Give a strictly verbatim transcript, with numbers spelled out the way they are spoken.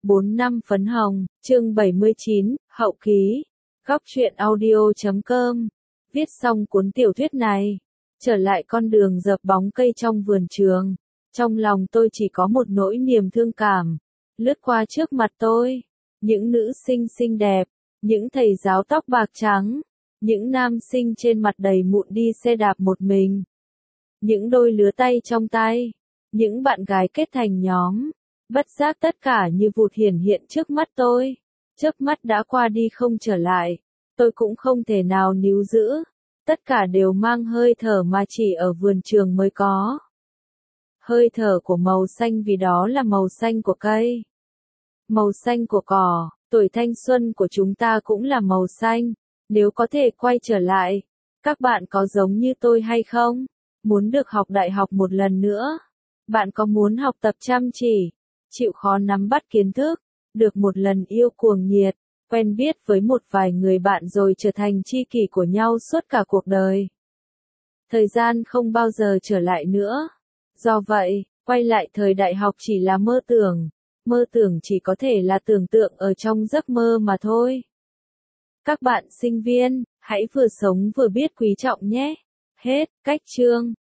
bốn năm phấn hồng, chương bảy mươi chín, hậu ký, góc truyện audio chấm com. Viết xong cuốn tiểu thuyết này, trở lại con đường dợp bóng cây trong vườn trường, trong lòng tôi chỉ có một nỗi niềm thương cảm, lướt qua trước mặt tôi, những nữ sinh xinh đẹp, những thầy giáo tóc bạc trắng, những nam sinh trên mặt đầy mụn đi xe đạp một mình, những đôi lứa tay trong tay, những bạn gái kết thành nhóm, bất giác tất cả như vụt hiển hiện trước mắt tôi, chớp mắt đã qua đi không trở lại, tôi cũng không thể nào níu giữ, tất cả đều mang hơi thở mà chỉ ở vườn trường mới có. Hơi thở của màu xanh vì đó là màu xanh của cây, màu xanh của cỏ, tuổi thanh xuân của chúng ta cũng là màu xanh, nếu có thể quay trở lại, các bạn có giống như tôi hay không? Muốn được học đại học một lần nữa? Bạn có muốn học tập chăm chỉ, chịu khó nắm bắt kiến thức, được một lần yêu cuồng nhiệt, quen biết với một vài người bạn rồi trở thành tri kỷ của nhau suốt cả cuộc đời? Thời gian không bao giờ trở lại nữa. Do vậy, quay lại thời đại học chỉ là mơ tưởng, mơ tưởng chỉ có thể là tưởng tượng ở trong giấc mơ mà thôi. Các bạn sinh viên, hãy vừa sống vừa biết quý trọng nhé. Hết, cách chương.